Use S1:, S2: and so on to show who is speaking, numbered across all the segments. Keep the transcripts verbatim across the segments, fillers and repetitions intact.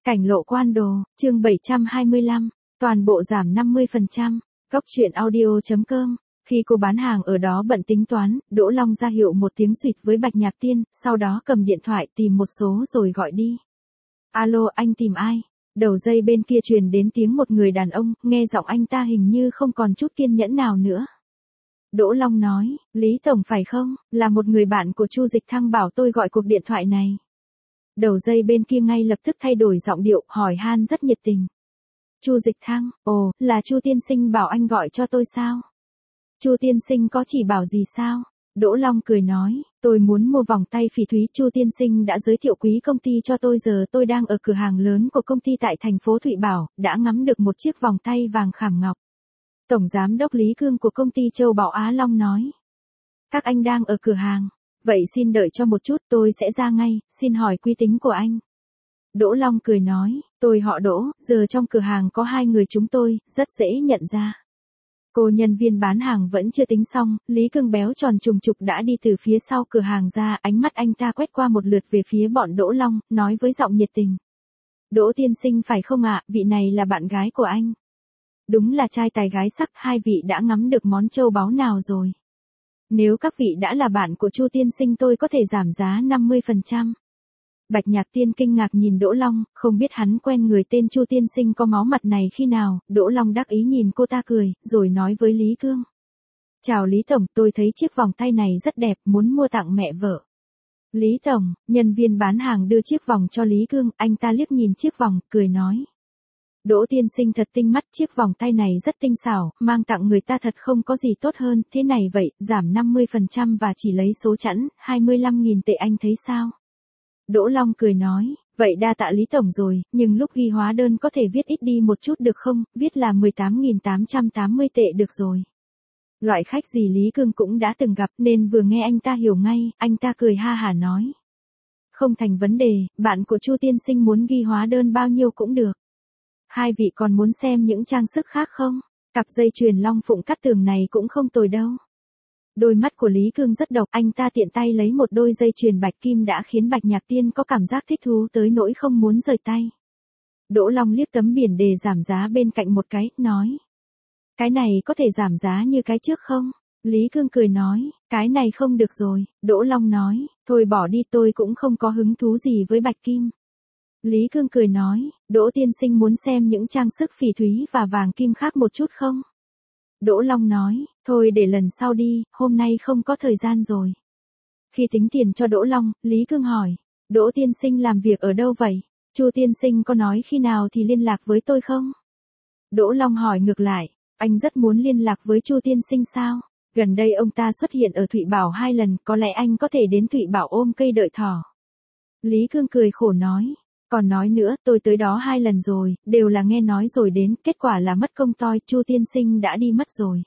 S1: Cảnh lộ quan đồ, chương bảy trăm hai mươi lăm, toàn bộ giảm năm mươi phần trăm. Góc truyện audio chấm com. Khi cô bán hàng ở đó bận tính toán, Đỗ Long ra hiệu một tiếng xuyệt với Bạch Nhạc Tiên, sau đó cầm điện thoại tìm một số rồi gọi đi. Alo, anh tìm ai? Đầu dây bên kia truyền đến tiếng một người đàn ông, nghe giọng anh ta hình như không còn chút kiên nhẫn nào nữa. Đỗ Long nói, Lý Tổng phải không? Là một người bạn của Chu Dịch Thăng bảo tôi gọi cuộc điện thoại này. Đầu dây bên kia ngay lập tức thay đổi giọng điệu, hỏi han rất nhiệt tình. Chu Dịch Thăng, ồ, là Chu tiên sinh bảo anh gọi cho tôi sao? Chu tiên sinh có chỉ bảo gì sao? Đỗ Long cười nói, tôi muốn mua vòng tay phỉ thúy, Chu tiên sinh đã giới thiệu quý công ty cho tôi, giờ tôi đang ở cửa hàng lớn của công ty tại thành phố Thụy Bảo, đã ngắm được một chiếc vòng tay vàng khảm ngọc. Tổng giám đốc Lý Cương của công ty Châu Bảo Á Long nói. Các anh đang ở cửa hàng. Vậy xin đợi cho một chút, tôi sẽ ra ngay, xin hỏi quý tính của anh. Đỗ Long cười nói, tôi họ Đỗ, giờ trong cửa hàng có hai người chúng tôi, rất dễ nhận ra. Cô nhân viên bán hàng vẫn chưa tính xong, Lý Cương béo tròn trùng trục đã đi từ phía sau cửa hàng ra, ánh mắt anh ta quét qua một lượt về phía bọn Đỗ Long, nói với giọng nhiệt tình. Đỗ tiên sinh phải không ạ, vị này là bạn gái của anh. Đúng là trai tài gái sắc, hai vị đã ngắm được món châu báu nào rồi? Nếu các vị đã là bạn của Chu tiên sinh tôi có thể giảm giá năm mươi phần trăm. Bạch Nhạc Tiên kinh ngạc nhìn Đỗ Long, không biết hắn quen người tên Chu tiên sinh có máu mặt này khi nào. Đỗ Long đắc ý nhìn cô ta cười, rồi nói với Lý Cương. Chào Lý Tổng, tôi thấy chiếc vòng tay này rất đẹp, muốn mua tặng mẹ vợ. Lý Tổng, nhân viên bán hàng đưa chiếc vòng cho Lý Cương, anh ta liếc nhìn chiếc vòng, cười nói. Đỗ tiên sinh thật tinh mắt, chiếc vòng tay này rất tinh xảo, mang tặng người ta thật không có gì tốt hơn, thế này vậy, giảm năm mươi phần trăm và chỉ lấy số chẵn, hai mươi lăm nghìn tệ, anh thấy sao? Đỗ Long cười nói, vậy đa tạ Lý Tổng rồi, nhưng lúc ghi hóa đơn có thể viết ít đi một chút được không, viết là mười tám nghìn tám trăm tám mươi tệ được rồi. Loại khách gì Lý Cương cũng đã từng gặp nên vừa nghe anh ta hiểu ngay, anh ta cười ha hả nói. Không thành vấn đề, bạn của Chu tiên sinh muốn ghi hóa đơn bao nhiêu cũng được. Hai vị còn muốn xem những trang sức khác không? Cặp dây chuyền long phụng cắt tường này cũng không tồi đâu. Đôi mắt của Lý Cương rất độc, anh ta tiện tay lấy một đôi dây chuyền bạch kim đã khiến Bạch Nhạc Tiên có cảm giác thích thú tới nỗi không muốn rời tay. Đỗ Long liếc tấm biển đề giảm giá bên cạnh một cái, nói. Cái này có thể giảm giá như cái trước không? Lý Cương cười nói, cái này không được rồi. Đỗ Long nói, thôi bỏ đi, tôi cũng không có hứng thú gì với bạch kim. Lý Cương cười nói, Đỗ tiên sinh muốn xem những trang sức phỉ thúy và vàng kim khác một chút không? Đỗ Long nói, thôi để lần sau đi, hôm nay không có thời gian rồi. Khi tính tiền cho Đỗ Long, Lý Cương hỏi, Đỗ tiên sinh làm việc ở đâu vậy? Chu tiên sinh có nói khi nào thì liên lạc với tôi không? Đỗ Long hỏi ngược lại, anh rất muốn liên lạc với Chu tiên sinh sao? Gần đây ông ta xuất hiện ở Thụy Bảo hai lần, có lẽ anh có thể đến Thụy Bảo ôm cây đợi thỏ. Lý Cương cười khổ nói. Còn nói nữa, tôi tới đó hai lần rồi, đều là nghe nói rồi đến, kết quả là mất công toi, Chu tiên sinh đã đi mất rồi.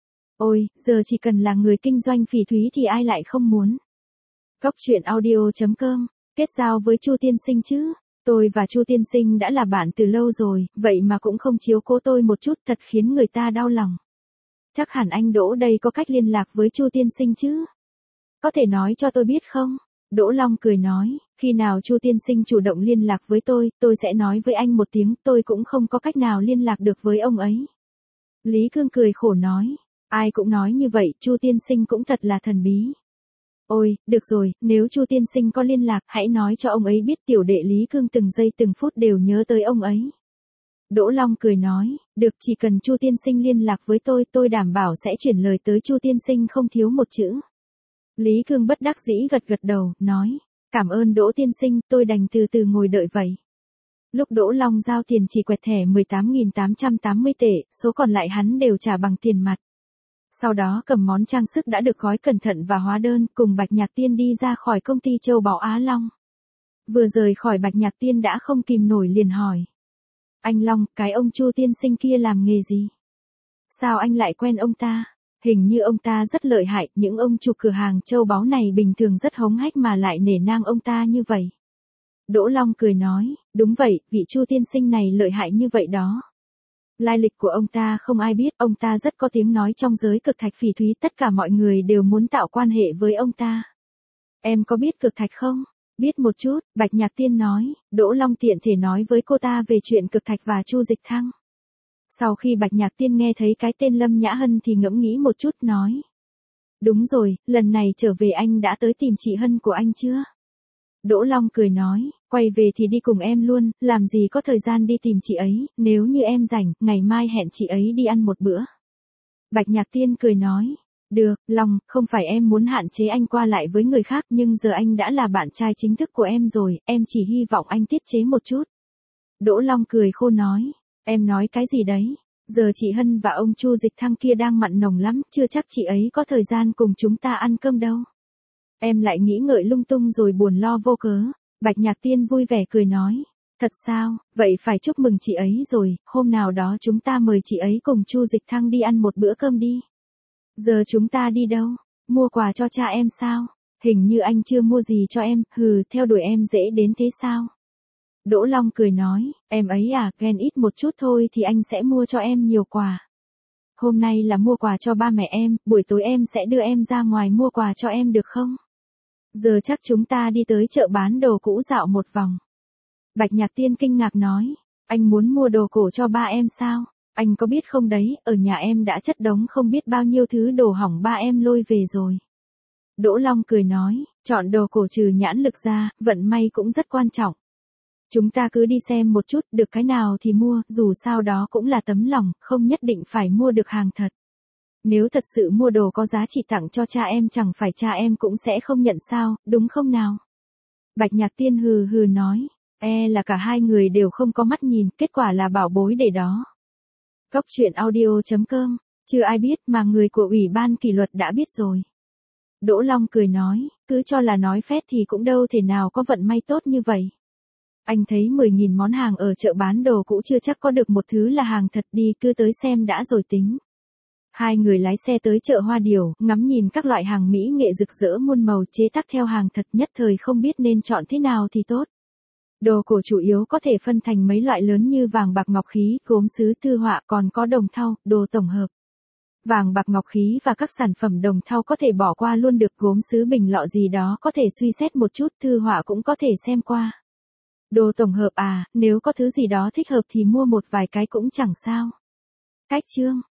S1: Ôi, giờ chỉ cần là người kinh doanh phỉ thúy thì ai lại không muốn. Góc truyện audio chấm com, kết giao với Chu tiên sinh chứ, tôi và Chu tiên sinh đã là bạn từ lâu rồi, vậy mà cũng không chiếu cố tôi một chút, thật khiến người ta đau lòng. Chắc hẳn anh Đỗ đây có cách liên lạc với Chu tiên sinh chứ. Có thể nói cho tôi biết không? Đỗ Long cười nói, khi nào Chu tiên sinh chủ động liên lạc với tôi, tôi sẽ nói với anh một tiếng, tôi cũng không có cách nào liên lạc được với ông ấy. Lý Cương cười khổ nói, ai cũng nói như vậy, Chu tiên sinh cũng thật là thần bí. Ôi, được rồi, nếu Chu tiên sinh có liên lạc, hãy nói cho ông ấy biết, tiểu đệ Lý Cương từng giây từng phút đều nhớ tới ông ấy. Đỗ Long cười nói, được, chỉ cần Chu tiên sinh liên lạc với tôi, tôi đảm bảo sẽ chuyển lời tới Chu tiên sinh không thiếu một chữ. Lý Cương bất đắc dĩ gật gật đầu, nói, cảm ơn Đỗ tiên sinh, tôi đành từ từ ngồi đợi vậy. Lúc Đỗ Long giao tiền chỉ quẹt thẻ mười tám nghìn tám trăm tám mươi tệ, số còn lại hắn đều trả bằng tiền mặt. Sau đó cầm món trang sức đã được gói cẩn thận và hóa đơn, cùng Bạch Nhạc Tiên đi ra khỏi công ty Châu Bảo Á Long. Vừa rời khỏi Bạch Nhạc Tiên đã không kìm nổi liền hỏi. Anh Long, cái ông Chu tiên sinh kia làm nghề gì? Sao anh lại quen ông ta? Hình như ông ta rất lợi hại, những ông chủ cửa hàng châu báu này bình thường rất hống hách mà lại nể nang ông ta như vậy. Đỗ Long cười nói, đúng vậy, vị Chu tiên sinh này lợi hại như vậy đó. Lai lịch của ông ta không ai biết, ông ta rất có tiếng nói trong giới cực thạch phỉ thúy, tất cả mọi người đều muốn tạo quan hệ với ông ta. Em có biết cực thạch không? Biết một chút, Bạch Nhạc Tiên nói, Đỗ Long tiện thể nói với cô ta về chuyện Cực Thạch và Chu Dịch Thăng. Sau khi Bạch Nhạc Tiên nghe thấy cái tên Lâm Nhã Hân thì ngẫm nghĩ một chút nói. Đúng rồi, lần này trở về anh đã tới tìm chị Hân của anh chưa? Đỗ Long cười nói, quay về thì đi cùng em luôn, làm gì có thời gian đi tìm chị ấy, nếu như em rảnh, ngày mai hẹn chị ấy đi ăn một bữa. Bạch Nhạc Tiên cười nói, được, Long, không phải em muốn hạn chế anh qua lại với người khác nhưng giờ anh đã là bạn trai chính thức của em rồi, em chỉ hy vọng anh tiết chế một chút. Đỗ Long cười khô nói, em nói cái gì đấy? Giờ chị Hân và ông Chu Dịch Thăng kia đang mặn nồng lắm, chưa chắc chị ấy có thời gian cùng chúng ta ăn cơm đâu. Em lại nghĩ ngợi lung tung rồi buồn lo vô cớ. Bạch Nhạc Tiên vui vẻ cười nói. Thật sao, vậy phải chúc mừng chị ấy rồi, hôm nào đó chúng ta mời chị ấy cùng Chu Dịch Thăng đi ăn một bữa cơm đi. Giờ chúng ta đi đâu? Mua quà cho cha em sao? Hình như anh chưa mua gì cho em, hừ, theo đuổi em dễ đến thế sao? Đỗ Long cười nói, em ấy à, ghen ít một chút thôi thì anh sẽ mua cho em nhiều quà. Hôm nay là mua quà cho ba mẹ em, buổi tối em sẽ đưa em ra ngoài mua quà cho em được không? Giờ chắc chúng ta đi tới chợ bán đồ cũ dạo một vòng. Bạch Nhạc Tiên kinh ngạc nói, anh muốn mua đồ cổ cho ba em sao? Anh có biết không đấy, ở nhà em đã chất đống không biết bao nhiêu thứ đồ hỏng ba em lôi về rồi. Đỗ Long cười nói, chọn đồ cổ trừ nhãn lực ra, vận may cũng rất quan trọng. Chúng ta cứ đi xem một chút, được cái nào thì mua, dù sao đó cũng là tấm lòng, không nhất định phải mua được hàng thật. Nếu thật sự mua đồ có giá trị tặng cho cha em chẳng phải cha em cũng sẽ không nhận sao, đúng không nào? Bạch Nhạc Tiên hừ hừ nói, e là cả hai người đều không có mắt nhìn, kết quả là bảo bối để đó. Cóc truyện audio chấm com, chưa ai biết mà người của Ủy ban kỷ luật đã biết rồi. Đỗ Long cười nói, cứ cho là nói phét thì cũng đâu thể nào có vận may tốt như vậy. Anh thấy mười nghìn món hàng ở chợ bán đồ cũ chưa chắc có được một thứ là hàng thật, đi cứ tới xem đã rồi tính. Hai người lái xe tới chợ Hoa Điểu, ngắm nhìn các loại hàng mỹ nghệ rực rỡ muôn màu chế tác theo hàng thật, nhất thời không biết nên chọn thế nào thì tốt. Đồ cổ chủ yếu có thể phân thành mấy loại lớn như vàng bạc ngọc khí, gốm sứ, thư họa, còn có đồng thau, đồ tổng hợp. Vàng bạc ngọc khí và các sản phẩm đồng thau có thể bỏ qua luôn được, gốm sứ bình lọ gì đó có thể suy xét một chút, thư họa cũng có thể xem qua. Đồ tổng hợp à, nếu có thứ gì đó thích hợp thì mua một vài cái cũng chẳng sao. Cách chương